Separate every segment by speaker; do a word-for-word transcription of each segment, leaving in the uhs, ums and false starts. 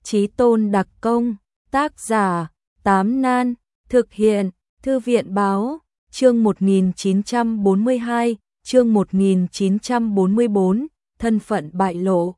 Speaker 1: Chí Tôn đặc công, tác giả, Tám Nan, thực hiện, Thư viện báo, chương một nghìn chín trăm bốn mươi hai, chương một nghìn chín trăm bốn mươi bốn, thân phận bại lộ.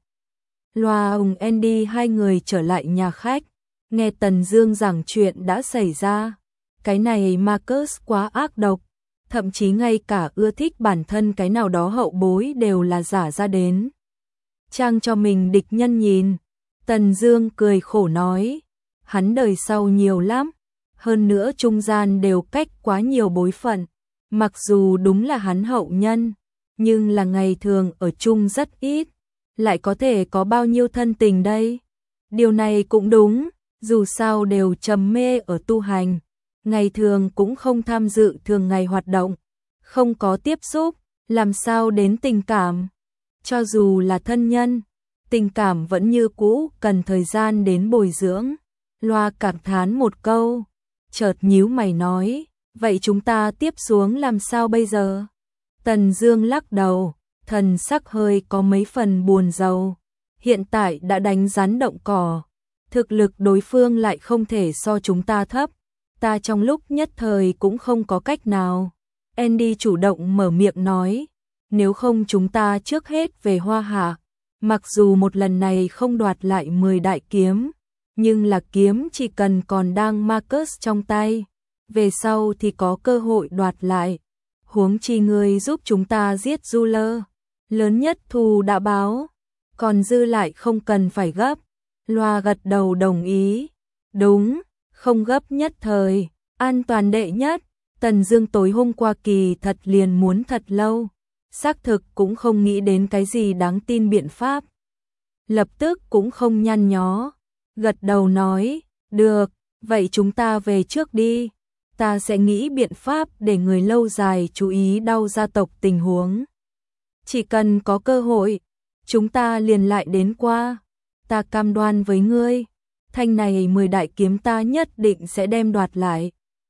Speaker 1: Loa cùng Andy hai người trở lại nhà khách, nghe Tần Dương giảng chuyện đã xảy ra. Cái này Marcus quá ác độc, thậm chí ngay cả ưa thích bản thân cái nào đó hậu bối đều là giả ra đến trang cho mình địch nhân nhìn. Tần Dương cười khổ nói, hắn đời sau nhiều lắm, hơn nữa trung gian đều cách quá nhiều bối phận, mặc dù đúng là hắn hậu nhân, nhưng là ngày thường ở chung rất ít, lại có thể có bao nhiêu thân tình đây? Điều này cũng đúng, dù sao đều trầm mê ở tu hành, ngày thường cũng không tham dự thường ngày hoạt động, không có tiếp xúc, làm sao đến tình cảm? Cho dù là thân nhân, tình cảm vẫn như cũ, cần thời gian đến bồi dưỡng. Loa cảm thán một câu, chợt nhíu mày nói, vậy chúng ta tiếp xuống làm sao bây giờ? Tần Dương lắc đầu, thần sắc hơi có mấy phần buồn rầu. Hiện tại đã đánh rắn động cỏ, thực lực đối phương lại không thể so chúng ta thấp, ta trong lúc nhất thời cũng không có cách nào. Andy chủ động mở miệng nói, nếu không chúng ta trước hết về Hoa Hạ, mặc dù một lần này không đoạt lại mười đại kiếm, nhưng là kiếm chỉ cần còn đang Marcus trong tay, về sau thì có cơ hội đoạt lại. Huống chi ngươi giúp chúng ta giết Ruler, lớn nhất thù đã báo, còn dư lại không cần phải gấp. Loa gật đầu đồng ý, đúng, không gấp nhất thời, an toàn đệ nhất. Tần Dương tối hôm qua kỳ thật liền muốn thật lâu, xác thực cũng không nghĩ đến cái gì đáng tin biện pháp. Lập tức cũng không nhăn nhó, gật đầu nói, được, vậy chúng ta về trước đi, ta sẽ nghĩ biện pháp để người lâu dài chú ý đau gia tộc tình huống. Chỉ cần có cơ hội, chúng ta liền lại đến qua, ta cam đoan với ngươi, thanh này mười đại kiếm ta nhất định sẽ đem đoạt lại.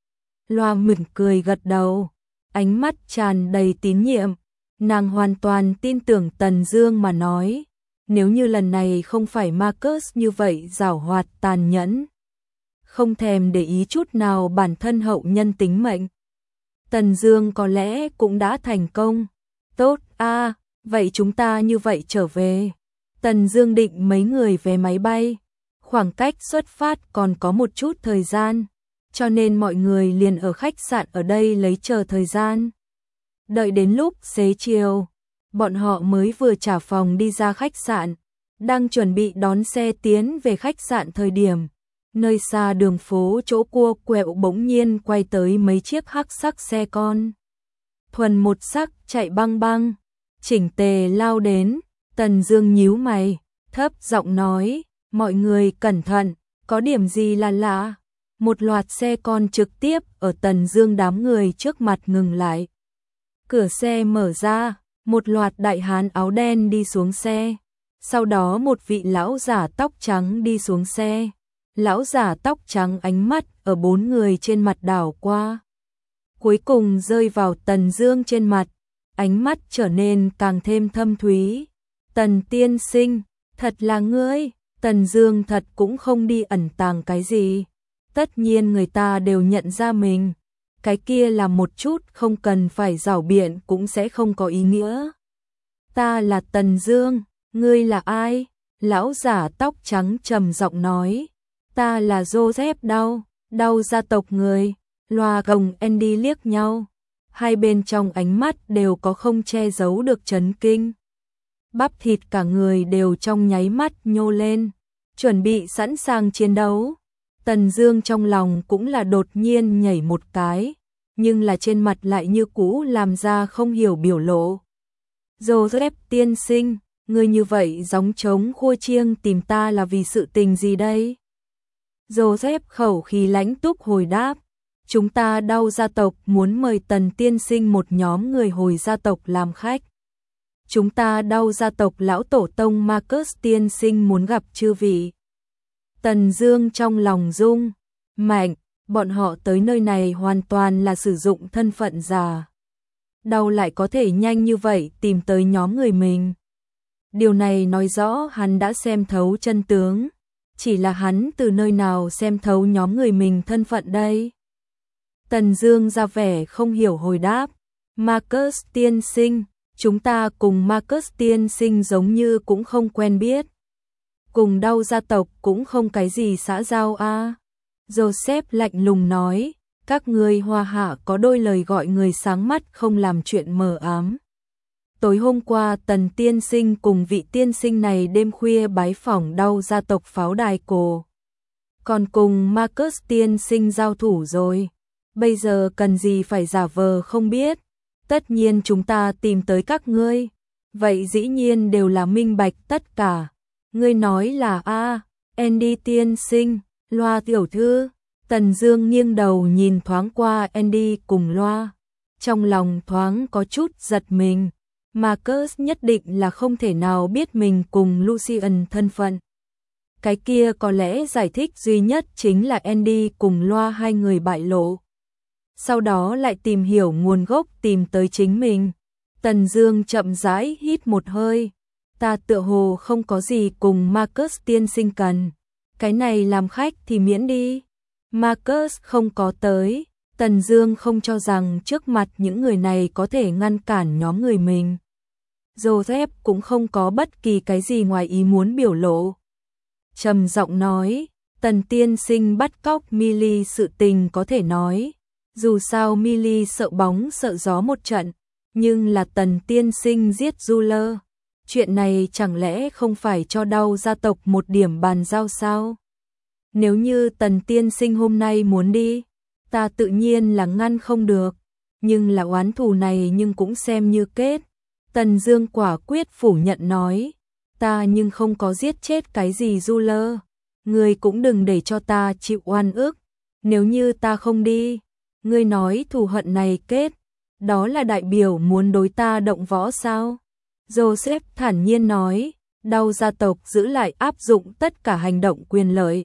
Speaker 1: Loa mỉm cười gật đầu, ánh mắt tràn đầy tín nhiệm, nàng hoàn toàn tin tưởng Tần Dương mà nói, nếu như lần này không phải Marcus như vậy giảo hoạt tàn nhẫn, không thèm để ý chút nào bản thân hậu nhân tính mệnh, Tần Dương có lẽ cũng đã thành công. Tốt a, à, vậy chúng ta như vậy trở về. Tần Dương định mấy người về máy bay, khoảng cách xuất phát còn có một chút thời gian, cho nên mọi người liền ở khách sạn ở đây lấy chờ thời gian. Đợi đến lúc xế chiều, bọn họ mới vừa trả phòng đi ra khách sạn, đang chuẩn bị đón xe tiến về khách sạn thời điểm, nơi xa đường phố chỗ cua quẹo bỗng nhiên quay tới mấy chiếc hắc sắc xe con. Thuần một sắc chạy băng băng, chỉnh tề lao đến. Tần Dương nhíu mày, thấp giọng nói, mọi người cẩn thận, có điểm gì là lạ. Một loạt xe con trực tiếp ở Tần Dương đám người trước mặt ngừng lại. Cửa xe mở ra, một loạt đại hán áo đen đi xuống xe. Sau đó một vị lão giả tóc trắng đi xuống xe. Lão giả tóc trắng ánh mắt ở bốn người trên mặt đảo qua, cuối cùng rơi vào Tần Dương trên mặt, ánh mắt trở nên càng thêm thâm thúy. Tần tiên sinh, thật là ngươi. Tần Dương thật cũng không đi ẩn tàng cái gì, tất nhiên người ta đều nhận ra mình, cái kia là một chút không cần phải giảo biện cũng sẽ không có ý nghĩa. Ta là Tần Dương, ngươi là ai? Lão giả tóc trắng trầm giọng nói, ta là Joseph Đau, Đau gia tộc người. Loa gồng Andy liếc nhau, hai bên trong ánh mắt đều có không che giấu được chấn kinh. Bắp thịt cả người đều trong nháy mắt nhô lên, chuẩn bị sẵn sàng chiến đấu. Tần Dương trong lòng cũng là đột nhiên nhảy một cái, nhưng là trên mặt lại như cũ làm ra không hiểu biểu lộ. Joseph tiên sinh, ngươi như vậy gióng trống khua chiêng tìm ta là vì sự tình gì đây? Joseph khẩu khí lãnh túc hồi đáp, chúng ta Đau gia tộc muốn mời Tần tiên sinh một nhóm người hồi gia tộc làm khách. Chúng ta Đau gia tộc lão tổ tông Marcus tiên sinh muốn gặp chư vị. Tần Dương trong lòng rung mạnh, bọn họ tới nơi này hoàn toàn là sử dụng thân phận giả. Đau lại có thể nhanh như vậy tìm tới nhóm người mình. Điều này nói rõ hắn đã xem thấu chân tướng. chỉ là hắn từ nơi nào xem thấu nhóm người mình thân phận đây? Tần Dương ra vẻ không hiểu hồi đáp, Marcus tiên sinh, chúng ta cùng Marcus tiên sinh giống như cũng không quen biết. Cùng Đau gia tộc cũng không cái gì xã giao a. À. Joseph lạnh lùng nói, các ngươi Hoa Hạ có đôi lời gọi người sáng mắt không làm chuyện mờ ám. Tối hôm qua Tần tiên sinh cùng vị tiên sinh này đêm khuya bái phỏng Đau gia tộc pháo đài cổ. Còn cùng Marcus tiên sinh giao thủ rồi. Bây giờ cần gì phải giả vờ không biết. Tất nhiên chúng ta tìm tới các ngươi. Vậy dĩ nhiên đều là minh bạch tất cả. Ngươi nói là a, Andy tiên sinh, Loa tiểu thư. Tần Dương nghiêng đầu nhìn thoáng qua Andy cùng Loa. Trong lòng thoáng có chút giật mình. Marcus nhất định là không thể nào biết mình cùng Lucian thân phận. Cái kia có lẽ giải thích duy nhất chính là Andy cùng Loa hai người bại lộ. Sau đó lại tìm hiểu nguồn gốc tìm tới chính mình. Tần Dương chậm rãi hít một hơi. Ta tựa hồ không có gì cùng Marcus tiên sinh cần. Cái này làm khách thì miễn đi. Marcus không có tới. Tần Dương không cho rằng trước mặt những người này có thể ngăn cản nhóm người mình. Joseph cũng không có bất kỳ cái gì ngoài ý muốn biểu lộ. Trầm giọng nói, Tần tiên sinh bắt cóc Millie sự tình có thể nói. Dù sao Millie sợ bóng sợ gió một trận, nhưng là Tần tiên sinh giết Juler. Chuyện này chẳng lẽ không phải cho Đau gia tộc một điểm bàn giao sao? Nếu như Tần tiên sinh hôm nay muốn đi, ta tự nhiên là ngăn không được, nhưng là oán thù này nhưng cũng xem như kết. Tần Dương quả quyết phủ nhận nói, ta nhưng không có giết chết cái gì Juler, ngươi cũng đừng để cho ta chịu oan ức, nếu như ta không đi, ngươi nói thù hận này kết, đó là đại biểu muốn đối ta động võ sao? Joseph thản nhiên nói, Đau gia tộc giữ lại áp dụng tất cả hành động quyền lợi.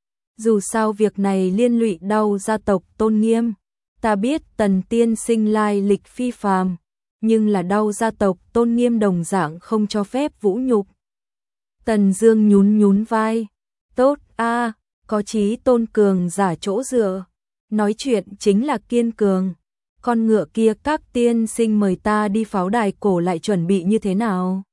Speaker 1: Dù sao việc này liên lụy Đau gia tộc tôn nghiêm, ta biết Tần tiên sinh lai lịch phi phàm, nhưng là Đau gia tộc tôn nghiêm đồng dạng không cho phép vũ nhục. Tần Dương nhún nhún vai, tốt a, à, có chí tôn cường giả chỗ dựa, nói chuyện chính là kiên cường. Con ngựa kia các tiên sinh mời ta đi pháo đài cổ lại chuẩn bị như thế nào?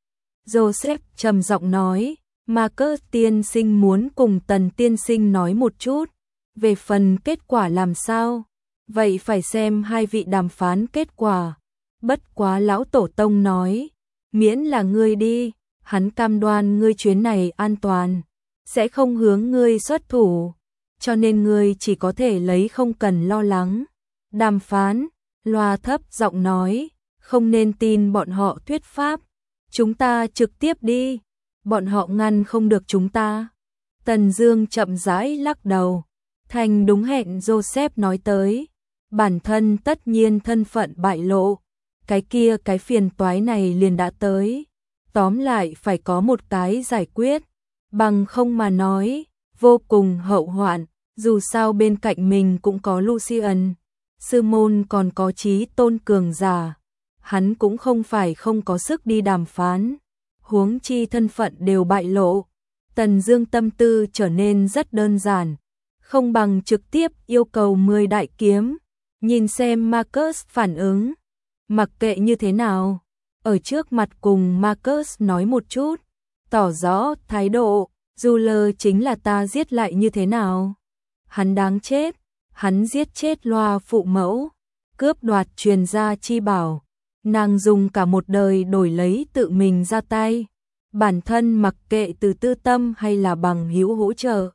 Speaker 1: Joseph trầm giọng nói, Marcus tiên sinh muốn cùng Tần tiên sinh nói một chút, về phần kết quả làm sao? Vậy phải xem hai vị đàm phán kết quả. Bất quá lão tổ tông nói, miễn là ngươi đi, hắn cam đoan ngươi chuyến này an toàn, sẽ không hướng ngươi xuất thủ, cho nên ngươi chỉ có thể lấy không cần lo lắng. Đàm phán, Loa thấp giọng nói, không nên tin bọn họ thuyết pháp, chúng ta trực tiếp đi, bọn họ ngăn không được chúng ta. Tần Dương chậm rãi lắc đầu, thành đúng hẹn Joseph nói tới, bản thân tất nhiên thân phận bại lộ, cái kia cái phiền toái này liền đã tới, tóm lại phải có một cái giải quyết, bằng không mà nói, vô cùng hậu hoạn, dù sao bên cạnh mình cũng có Lucian. Sư môn còn có chí tôn cường giả, hắn cũng không phải không có sức đi đàm phán, huống chi thân phận đều bại lộ. Tần Dương tâm tư trở nên rất đơn giản, không bằng trực tiếp yêu cầu mười đại kiếm, nhìn xem Marcus phản ứng. Mặc kệ như thế nào, ở trước mặt cùng Marcus nói một chút, tỏ rõ thái độ, Juler chính là ta giết lại như thế nào? Hắn đáng chết. Hắn giết chết Loa phụ mẫu, cướp đoạt truyền gia chi bảo, nàng dùng cả một đời đổi lấy tự mình ra tay, bản thân mặc kệ từ tư tâm hay là bằng hữu hỗ trợ,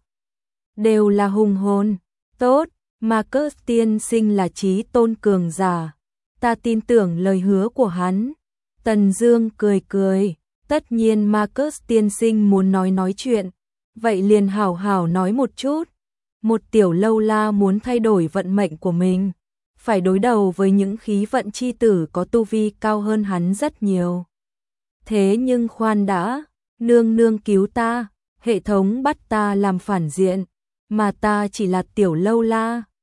Speaker 1: đều là hùng hồn. Tốt, Marcus tiên sinh là chí tôn cường giả, ta tin tưởng lời hứa của hắn. Tần Dương cười cười, tất nhiên Marcus tiên sinh muốn nói nói chuyện, vậy liền hảo hảo nói một chút. Một tiểu lâu la muốn thay đổi vận mệnh của mình, phải đối đầu với những khí vận chi tử có tu vi cao hơn hắn rất nhiều. Thế nhưng khoan đã, nương nương cứu ta, hệ thống bắt ta làm phản diện, mà ta chỉ là tiểu lâu la,